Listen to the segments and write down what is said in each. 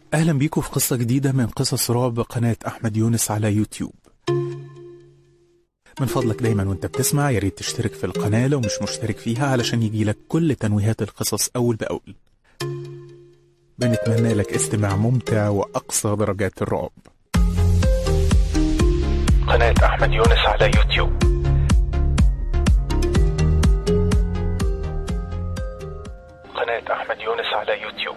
أهلا بيكم في قصة جديدة من قصص رعب قناة أحمد يونس على يوتيوب. من فضلك دايما وانت بتسمع ياريت تشترك في القناة لو مش مشترك فيها علشان يجيلك كل تنويهات القصص أول بأول. بنتمنى لك استماع ممتع وأقصى درجات الرعب. قناة أحمد يونس على يوتيوب. قناة أحمد يونس على يوتيوب.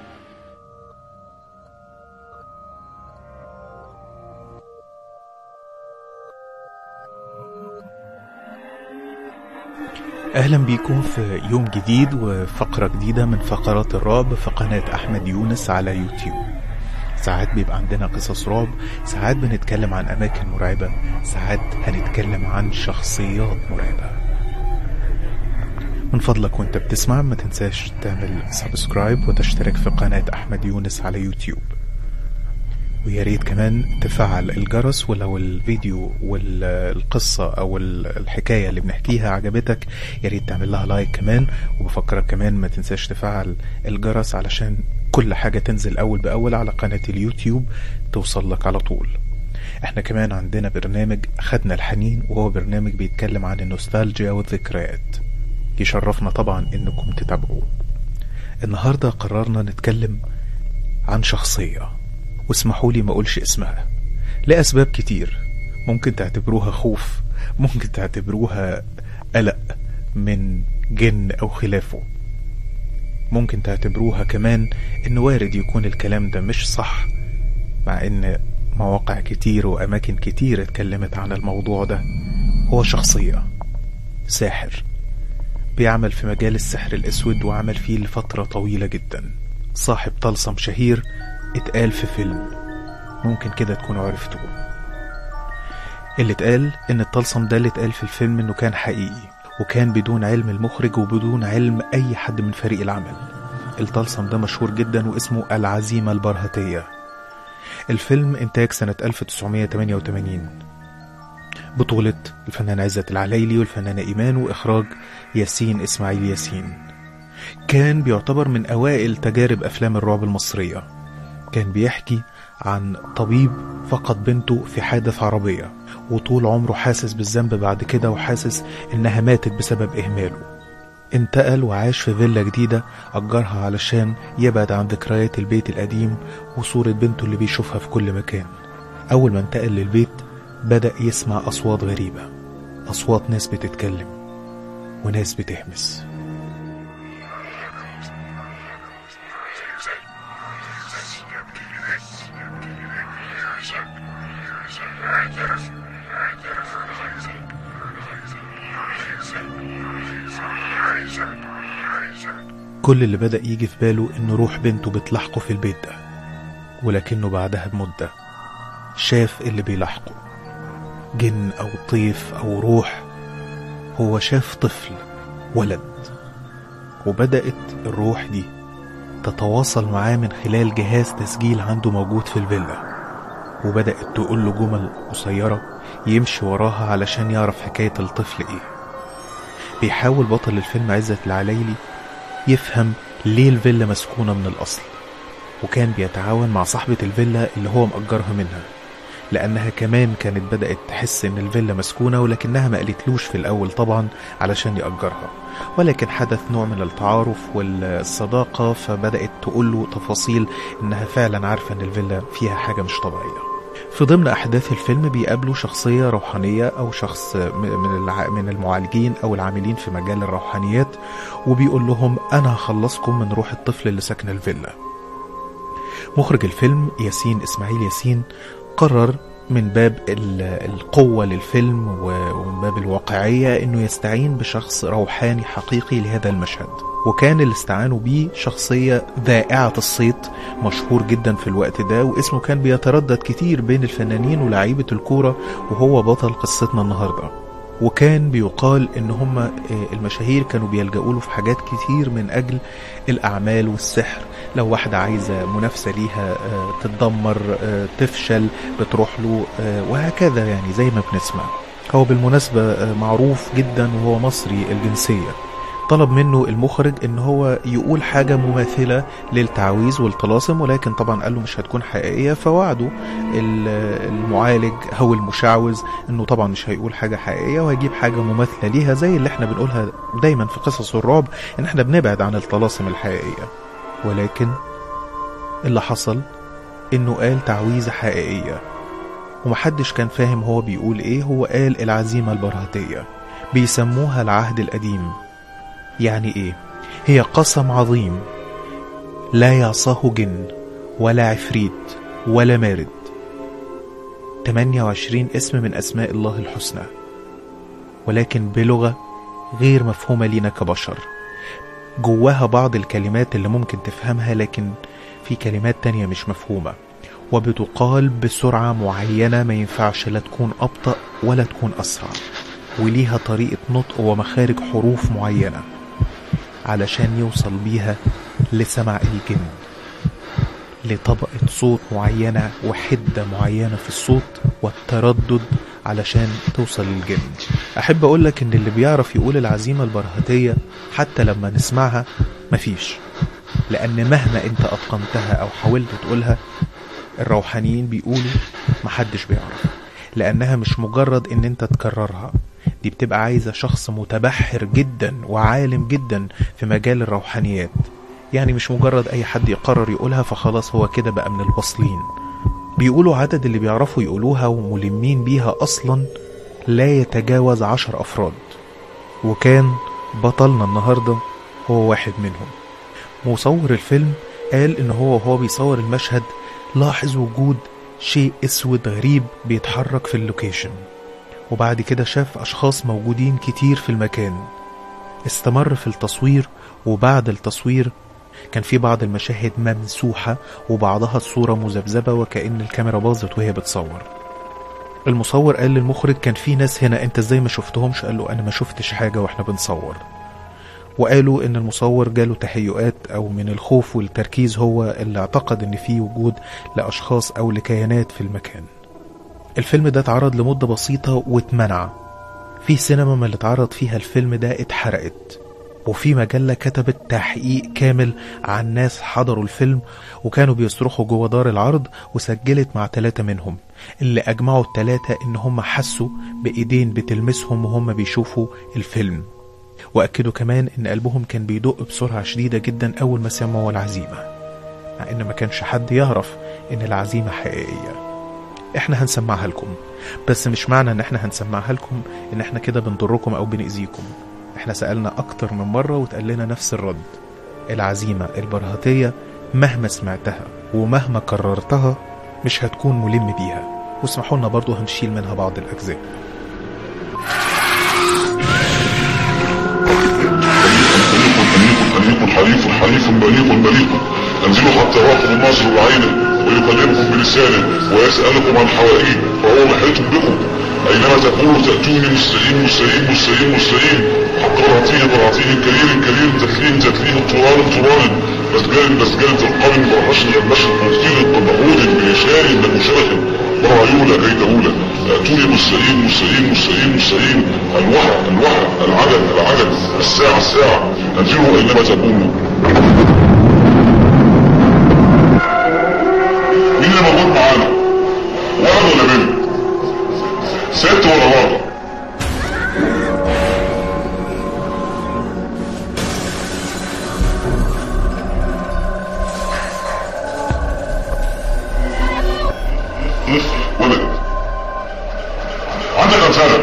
أهلا بيكم في يوم جديد وفقرة جديدة من فقرات الرعب في قناة أحمد يونس على يوتيوب. ساعات بيبقى عندنا قصص رعب، ساعات بنتكلم عن أماكن مرعبة، ساعات هنتكلم عن شخصيات مرعبة. من فضلك وانت بتسمع ما تنساش تعمل سبسكرايب وتشترك في قناة أحمد يونس على يوتيوب، ويا ريت كمان تفعل الجرس. ولو الفيديو والقصة أو الحكاية اللي بنحكيها عجبتك يا ريت تعمل لها لايك كمان. وبفكرك كمان ما تنساش تفعل الجرس علشان كل حاجة تنزل أول بأول على قناة اليوتيوب توصل لك على طول. احنا كمان عندنا برنامج خدنا الحنين، وهو برنامج بيتكلم عن النوستالجيا والذكريات. يشرفنا طبعا انكم تتابعوه. النهاردة قررنا نتكلم عن شخصية، واسمحوا لي ما اقولش اسمها لأسباب كتير. ممكن تعتبروها خوف، ممكن تعتبروها قلق من جن او خلافه، ممكن تعتبروها كمان ان وارد يكون الكلام ده مش صح، مع ان مواقع كتير واماكن كتير اتكلمت عن الموضوع ده. هو شخصية ساحر بيعمل في مجال السحر الاسود، وعمل فيه لفترة طويلة جدا. صاحب طلسم شهير اتقال في فيلم، ممكن كده تكونوا عرفتوه. اللي اتقال ان الطلسم ده اللي اتقال في الفيلم انه كان حقيقي، وكان بدون علم المخرج وبدون علم اي حد من فريق العمل. الطلسم ده مشهور جدا واسمه العزيمة البرهتية. الفيلم انتاج سنة 1988، بطولة الفنان عزت العلايلي والفنانة إيمان، وإخراج ياسين إسماعيل ياسين. كان بيعتبر من أوائل تجارب أفلام الرعب المصرية. كان بيحكي عن طبيب فقد بنته في حادث عربية، وطول عمره حاسس بالذنب بعد كده، وحاسس إنها ماتت بسبب إهماله. انتقل وعاش في فيلا جديدة أجرها علشان يبعد عن ذكريات البيت القديم وصورة بنته اللي بيشوفها في كل مكان. أول ما انتقل للبيت بدأ يسمع أصوات غريبة، أصوات ناس بتتكلم وناس بتهمس. كل اللي بدأ يجي في باله إنه روح بنته بتلاحقه في البيت ده، ولكنه بعدها بمدة شاف اللي بيلاحقه، جن أو طيف أو روح. هو شاف طفل ولد، وبدأت الروح دي تتواصل معاه من خلال جهاز تسجيل عنده موجود في الفيلا، وبدأت تقول له جمل قصيرة يمشي وراها علشان يعرف حكاية الطفل ايه. بيحاول بطل الفيلم عزت العلايلي يفهم ليه الفيلا مسكونة من الأصل، وكان بيتعاون مع صاحبة الفيلا اللي هو مأجرها منها، لأنها كمان كانت بدأت تحس إن الفيلا مسكونة، ولكنها ما قالتلوش في الأول طبعا علشان يأجرها، ولكن حدث نوع من التعارف والصداقة، فبدأت تقوله تفاصيل إنها فعلا عارفة إن الفيلا فيها حاجة مش طبيعية. في ضمن أحداث الفيلم بيقابلوا شخصية روحانية أو شخص من المعالجين أو العاملين في مجال الروحانيات، وبيقول لهم أنا هخلصكم من روح الطفل اللي سكن الفيلا. مخرج الفيلم ياسين إسماعيل ياسين قرر من باب القوة للفيلم ومن باب الواقعية انه يستعين بشخص روحاني حقيقي لهذا المشهد، وكان اللي استعانوا بيه شخصية ذائعة الصيت مشهور جدا في الوقت ده، واسمه كان بيتردد كتير بين الفنانين ولاعيبة الكورة، وهو بطل قصتنا النهاردة. وكان بيقال ان هم المشاهير كانوا بيلجأوا له في حاجات كتير من اجل الاعمال والسحر. لو واحدة عايزة منافسة ليها تتدمر تفشل بتروح له، وهكذا يعني زي ما بنسمع. هو بالمناسبة معروف جدا وهو مصري الجنسية. طلب منه المخرج ان هو يقول حاجة مماثلة للتعويذ والطلاسم، ولكن طبعا قال له مش هتكون حقيقية، فوعده المعالج او المشعوذ انه طبعا مش هيقول حاجة حقيقية وهيجيب حاجة مماثلة ليها، زي اللي احنا بنقولها دايما في قصص الرعب ان احنا بنبعد عن الطلاسم الحقيقية. ولكن اللي حصل انه قال تعويذة حقيقية ومحدش كان فاهم هو بيقول ايه. هو قال العزيمة البرهتية، بيسموها العهد القديم. يعني ايه؟ هي قسم عظيم لا يعصاه جن ولا عفريت ولا مارد. 28 اسم من اسماء الله الحسنى، ولكن بلغة غير مفهومة لينا كبشر. جواها بعض الكلمات اللي ممكن تفهمها، لكن في كلمات تانية مش مفهومة، وبتقال بسرعة معينة، ما ينفعش لا تكون أبطأ ولا تكون أسرع، وليها طريقة نطق ومخارج حروف معينة علشان يوصل بيها لسمع الجن، لطبقة صوت معينة وحدة معينة في الصوت والتردد علشان توصل للجن. أحب أقولك إن اللي بيعرف يقول العزيمة البرهتية حتى لما نسمعها مفيش، لأن مهما أنت أتقنتها أو حاولت تقولها، الروحانيين بيقولوا محدش بيعرف، لأنها مش مجرد إن أنت تكررها، دي بتبقى عايزة شخص متبحر جدا وعالم جدا في مجال الروحانيات. يعني مش مجرد أي حد يقرر يقولها فخلاص هو كده بقى من الواصلين. بيقولوا عدد اللي بيعرفوا يقولوها وملمين بيها أصلا لا يتجاوز 10 أفراد، وكان بطلنا النهاردة هو واحد منهم. مصور الفيلم قال إن هو بيصور المشهد لاحظ وجود شيء اسود غريب بيتحرك في اللوكيشن، وبعد كده شاف أشخاص موجودين كتير في المكان. استمر في التصوير، وبعد التصوير كان في بعض المشاهد ممسوحة وبعضها الصورة مذبذبة وكأن الكاميرا باظت وهي بتصور. المصور قال للمخرج كان في ناس هنا، انت ازاي ما شفتهمش؟ قال له انا ما شفتش حاجة واحنا بنصور. وقالوا ان المصور جاله تهيؤات او من الخوف والتركيز هو اللي اعتقد ان في وجود لاشخاص او لكيانات في المكان. الفيلم ده اتعرض لمدة بسيطة واتمنع. في سينما ما اللي اتعرض فيها الفيلم ده اتحرقت، وفي مجلة كتبت تحقيق كامل عن ناس حضروا الفيلم وكانوا بيصرخوا جوه دار العرض، وسجلت مع 3 منهم اللي اجمعوا ال3 ان هم حسوا بايدين بتلمسهم وهم بيشوفوا الفيلم، واكدوا كمان ان قلبهم كان بيدق بسرعة شديدة جدا اول ما سمعوا العزيمة، مع ان ما كانش حد يعرف ان العزيمة حقيقية. احنا هنسمعها لكم، بس مش معنى ان احنا هنسمعها لكم ان احنا كده بنضركم او بنأذيكم. احنا سألنا اكتر من مرة وتقال لنا نفس الرد. العزيمة البرهتية مهما سمعتها ومهما كررتها مش هتكون ملم بيها، واسمحوا لنا برضو هنشيل منها بعض الاجزاء. حليف مليق انزلوا حتى يراكم الناصر بعينه ويكلمكم بلسانه ويسألكم عن حوائج فهو محيط بكم، اينما تكونوا تأتوني مستقيم حق كريم تكليم طرال بسجال تلقان برحشن المشهد مغفير الطبعود بلشان لمشبه برعيولة كيدهولة. تأتوني مستقيم الوحى العجل الساعة انزلوا اينما تكونوا. مين اللي موجود معانا؟ ولد ولا بنت؟ ست ولا راجل؟ ولد. عندك كم سنة؟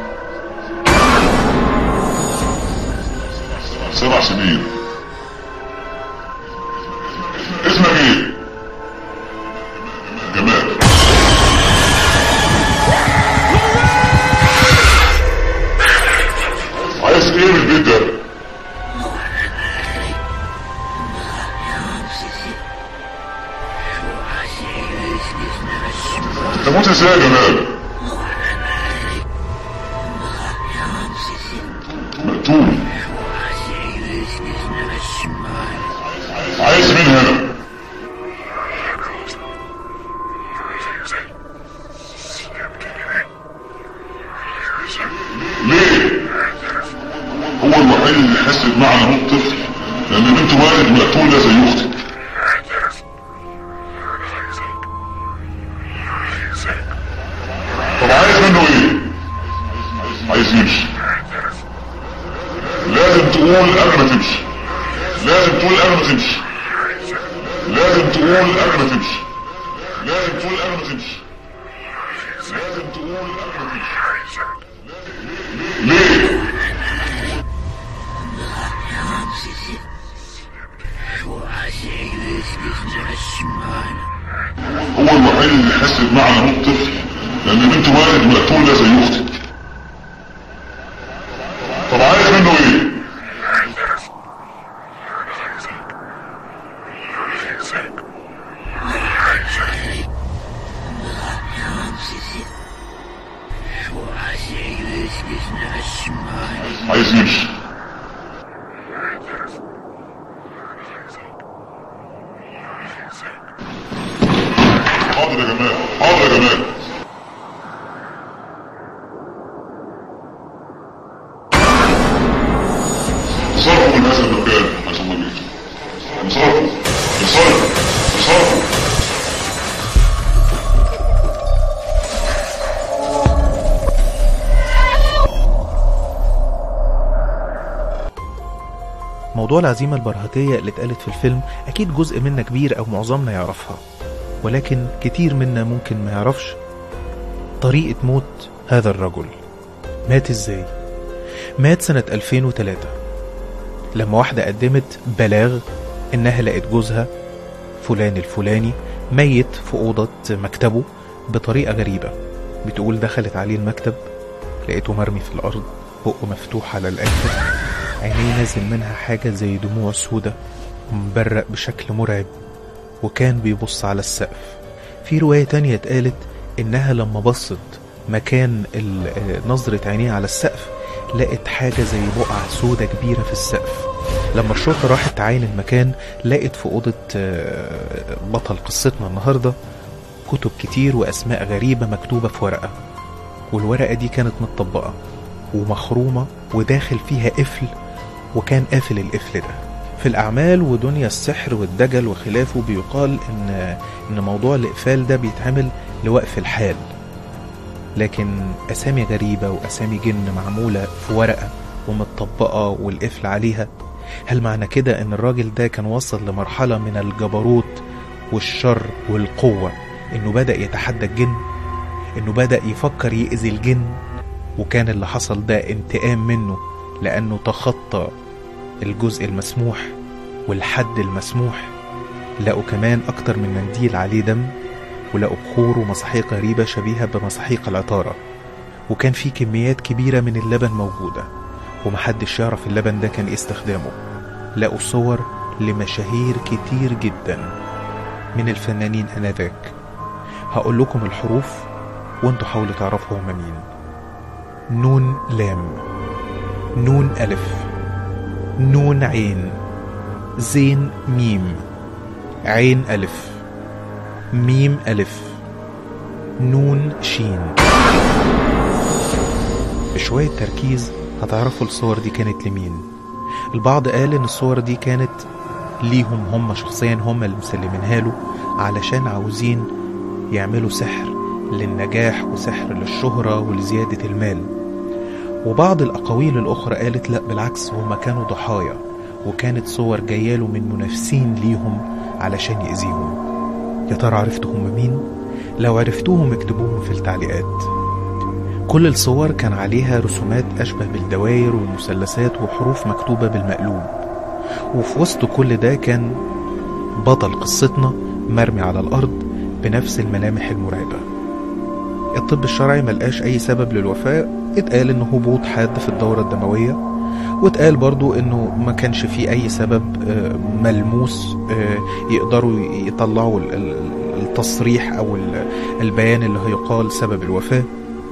7 سنين. اسمك ايه؟ جمال. عايز ايه من البيت ده؟ تموت ازاي يا جمال؟ مقتول. عايز مين هنا؟ ليه؟ هو الوحيد اللي يحس تمشي، لازم تقول قبل ما تمشي، لازم تقول قبل ما تمشي، لازم تقول قبل ما تمشي. ليه؟ هو الوحيد اللي يحس بمعنى موت طفل، لان بنته ماتت مقتولة زي اختك. طب عايز منه ايه؟ عايز يمشي. حاضر يا جمال، حاضر يا جمال. صرفوا من هذا المكان حيث ما جئتم. انصرفوا، انصرفوا، انصرفوا. موضوع العزيمة البرهوتية اللي اتقالت في الفيلم أكيد جزء منا كبير أو معظمنا يعرفها، ولكن كتير منا ممكن ما يعرفش طريقة موت هذا الرجل. مات ازاي؟ مات سنة 2003 لما واحدة قدمت بلاغ إنها لقت جوزها فلان الفلاني ميت في أوضة مكتبه بطريقة غريبة. بتقول دخلت عليه المكتب لقيته مرمي في الأرض، بقه مفتوح على الآخر، عينيه نازل منها حاجة زي دموع سودة ومبرق بشكل مرعب، وكان بيبص على السقف. في رواية تانية اتقالت إنها لما بصت مكان نظرة عينيه على السقف لقت حاجة زي بقعة سودة كبيرة في السقف. لما الشرطة راحت تعاين المكان لقت في أوضة بطل قصتنا النهاردة كتب كتير وأسماء غريبة مكتوبة في ورقة، والورقة دي كانت متطبقة ومخرومة وداخل فيها قفل، وكان قافل القفل ده. في الأعمال ودنيا السحر والدجل وخلافه بيقال إن موضوع الإقفال ده بيتعمل لوقف الحال، لكن أسامي غريبة وأسامي جن معمولة في ورقة ومتطبقة والقفل عليها. هل معنى كده إن الراجل ده كان وصل لمرحلة من الجبروت والشر والقوة إنه بدأ يتحدى الجن، إنه بدأ يفكر يأذي الجن، وكان اللي حصل ده انتقام منه لأنه تخطى الجزء المسموح والحد المسموح؟ لقوا كمان أكتر من منديل عليه دم، ولقوا بخور ومساحيق غريبة شبيهة بمساحيق العطارة، وكان في كميات كبيرة من اللبن موجودة ومحدش يعرف اللبن ده كان ايه استخدامه. لقوا صور لمشاهير كتير جدا من الفنانين آنذاك. هقول لكم الحروف وانتوا حاولوا تعرفوا هما مين. نون لام، نون ألف، نون عين، زين ميم، عين ألف، ميم ألف، نون شين. بشوية تركيز هتعرفوا الصور دي كانت لمين. البعض قال ان الصور دي كانت ليهم هم شخصيا، هم اللي مسلمينها له علشان عاوزين يعملوا سحر للنجاح وسحر للشهرة ولزيادة المال. وبعض الأقاويل الأخرى قالت لا بالعكس، هما كانوا ضحايا وكانت صور جاياله من منافسين ليهم علشان يأذيهم. يا ترى عرفتوا هم مين؟ لو عرفتوهم اكتبوهم في التعليقات. كل الصور كان عليها رسومات أشبه بالدوائر والمثلثات وحروف مكتوبة بالمقلوب، وفي وسط كل ده كان بطل قصتنا مرمي على الأرض بنفس الملامح المرعبة. الطب الشرعي ملقاش أي سبب للوفاة. اتقال إنه هبوط حاد في الدورة الدموية، واتقال برضو إنه ما كانش فيه أي سبب ملموس يقدروا يطلعوا التصريح أو البيان اللي هيقال سبب الوفاة.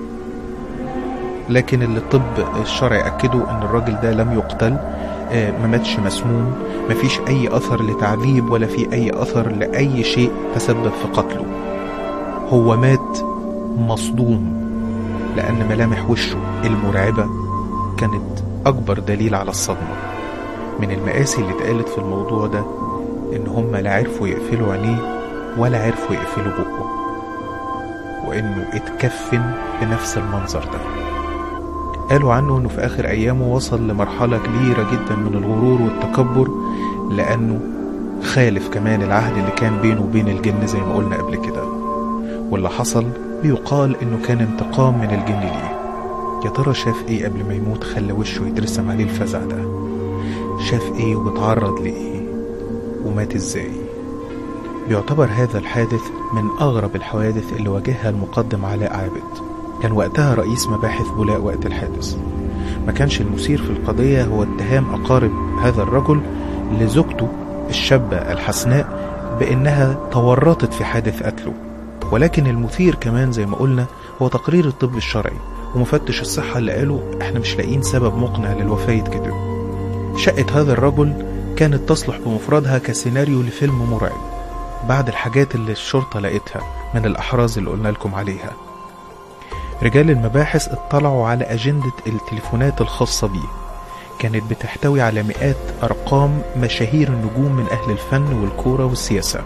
لكن اللي الطب الشرعي أكدوا إن الراجل ده لم يقتل، ما ماتش مسموم، ما فيش أي أثر لتعذيب ولا في أي أثر لأي شيء تسبب في قتله. هو مات مصدوم لأن ملامح وشه المرعبة كانت أكبر دليل على الصدمة. من المآسي اللي اتقالت في الموضوع ده إن هم لا عرفوا يقفلوا عينيه ولا عرفوا يقفلوا بقه، وإنه اتكفن بنفس المنظر ده. قالوا عنه إنه في آخر أيامه وصل لمرحلة كبيرة جدا من الغرور والتكبر، لأنه خالف كمان العهد اللي كان بينه وبين الجن زي ما قلنا قبل كده. واللي حصل بيقال انه كان انتقام من الجن ليه. يا ترى شاف ايه قبل ما يموت خلى وشه يترسم عليه الفزع ده؟ شاف ايه واتعرض لايه ومات ازاي؟ بيعتبر هذا الحادث من اغرب الحوادث اللي واجهها المقدم علاء عابد. كان وقتها رئيس مباحث بولاق وقت الحادث. ما كانش المثير في القضية هو اتهام أقارب هذا الرجل لزوجته الشابة الحسناء بأنها تورطت في حادث قتله، ولكن المثير كمان زي ما قلنا هو تقرير الطب الشرعي ومفتش الصحة اللي قالوا احنا مش لاقيين سبب مقنع للوفاة كده. شقة هذا الرجل كانت تصلح بمفردها كسيناريو لفيلم مرعب بعد الحاجات اللي الشرطة لقيتها من الأحراز اللي قلنا لكم عليها. رجال المباحث اطلعوا على أجندة التليفونات الخاصة بيه، كانت بتحتوي على مئات أرقام مشاهير النجوم من أهل الفن والكورة والسياسة،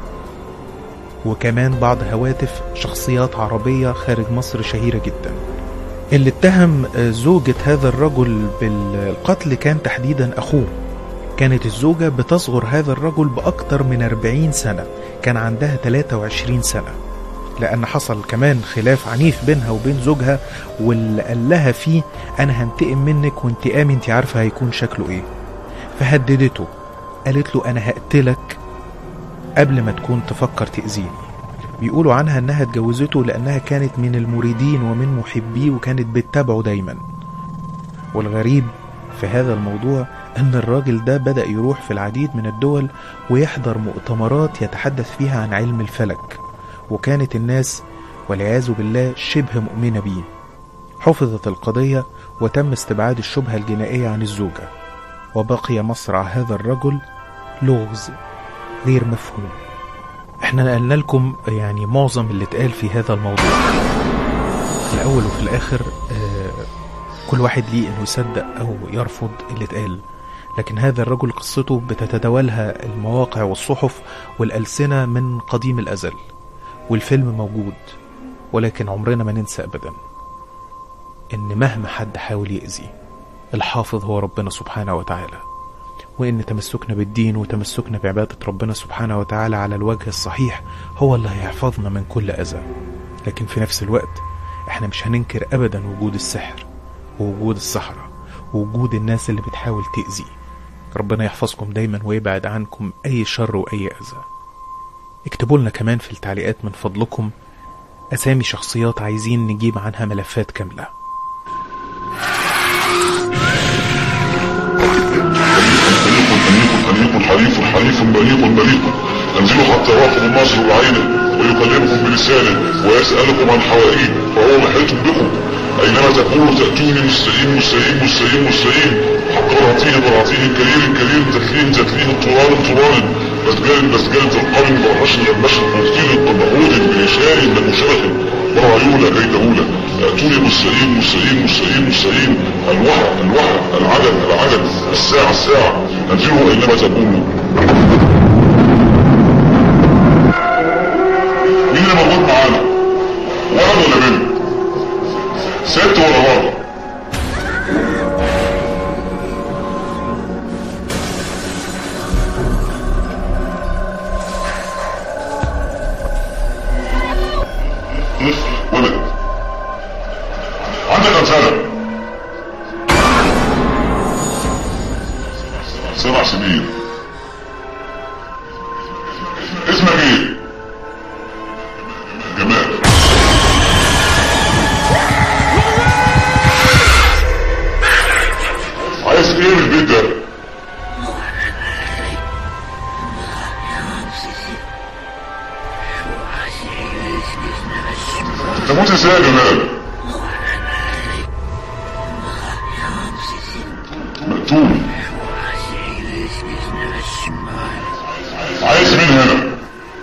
وكمان بعض هواتف شخصيات عربية خارج مصر شهيرة جدا. اللي اتهم زوجة هذا الرجل بالقتل كان تحديدا أخوه. كانت الزوجة بتصغر هذا الرجل بأكتر من 40 سنة، كان عندها 23 سنة، لأن حصل كمان خلاف عنيف بينها وبين زوجها، واللي قال لها فيه أنا هنتقم منك وانتقامي انت عارفة هيكون شكله ايه. فهددته، قالت له أنا هقتلك قبل ما تكون تفكر تأذيني. بيقولوا عنها أنها اتجوزته لأنها كانت من المريدين ومن محبيه وكانت بتتابعه دايما. والغريب في هذا الموضوع أن الراجل ده بدأ يروح في العديد من الدول ويحضر مؤتمرات يتحدث فيها عن علم الفلك، وكانت الناس والعياذ بالله شبه مؤمنة بيه. حفظت القضية وتم استبعاد الشبهة الجنائية عن الزوجة، وبقي مصرع هذا الرجل لغز غير مفهوم. احنا نقلنا لكم يعني معظم اللي اتقال في هذا الموضوع. في الأول وفي الآخر كل واحد ليه انه يصدق أو يرفض اللي اتقال، لكن هذا الرجل قصته بتتداولها المواقع والصحف والألسنة من قديم الأزل، والفيلم موجود. ولكن عمرنا ما ننسى أبدا إن مهما حد حاول يأذي، الحافظ هو ربنا سبحانه وتعالى، وإن تمسكنا بالدين وتمسكنا بعبادة ربنا سبحانه وتعالى على الوجه الصحيح هو اللي هيحفظنا من كل أذى. لكن في نفس الوقت احنا مش هننكر أبدا وجود السحر ووجود السحرة ووجود الناس اللي بتحاول تأذي. ربنا يحفظكم دايما ويبعد عنكم أي شر وأي أذى. اكتبوا لنا كمان في التعليقات من فضلكم أسامي شخصيات عايزين نجيب عنها ملفات كاملة. حليف بليق انزلوا حتى يراكم الناصر بعينه ويكلمكم بلسانه ويسألكم عن حوائيه فهو محيط بكم أينما تكونوا تأتوني مستقيم حق كريم تكليم بسجال تلقاني البشر مفتين الطبعود بلسان لمشرح ورعيولة كيدهولة أتوني مستقيم الوحى العدد الساعة انزلوا أينما تكونوا. مين اللي موجود معانا؟ ولد ولا بنت؟ ست ولا راجل؟ ولد. عندك كم سنة؟ 7 سنين. اسمك ايه؟ جمال. عايز ايه من البيت ده؟ تموت ازاي يا جمال؟ مقتول. عايز مين هنا؟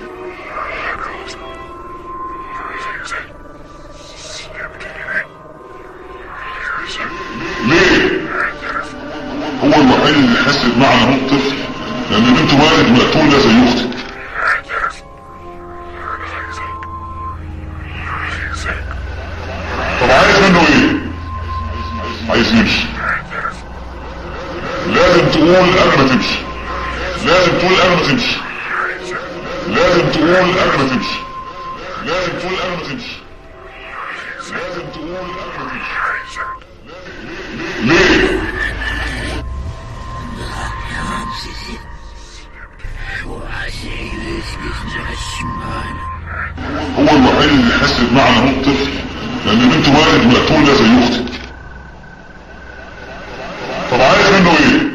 ليه؟ هو الوحيد اللي يحس بمعنى موت طفل، لان بنته ماتت مقتول ده زي اختك. طب عايز منه ايه؟ عايز يمشي. لازم تقول قبل ما تمشي. لازم تقول قبل ما تمشي. لازم تقول قبل ما تمشي. لازم تقول قبل ما تمشي. ليه؟ هو الوحيد اللي يحس بمعنى موت طفل، لان بنته ماتت مقتولة زي اختك. طب عايز منه ايه؟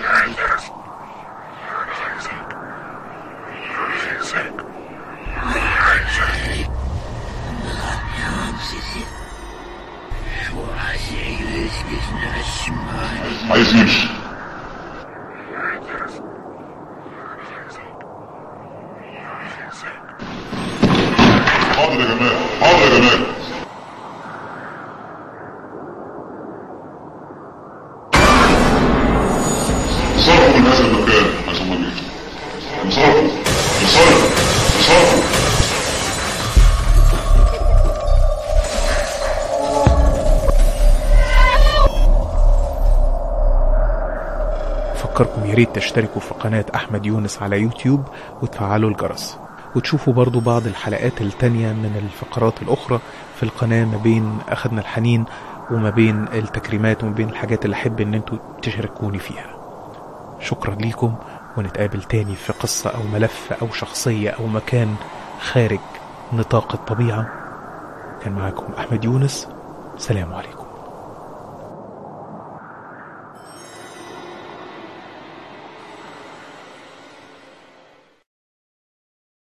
عايز يمشي. حاضر يا جمال، حاضر يا جمال. صرفوا من هذا المكان عشان ما جيتوا. انصرفوا انصرفوا انصرفوا. أفكركم ياريت تشتركوا في قناة أحمد يونس على يوتيوب وتفعلوا الجرس، وتشوفوا برضو بعض الحلقات التانية من الفقرات الأخرى في القناة ما بين أخذنا الحنين وما بين التكريمات وما بين الحاجات اللي أحب أن انتوا تشاركوني فيها. شكرا ليكم، ونتقابل تاني في قصة أو ملف أو شخصية أو مكان خارج نطاق الطبيعة. كان معاكم أحمد يونس، سلام عليكم.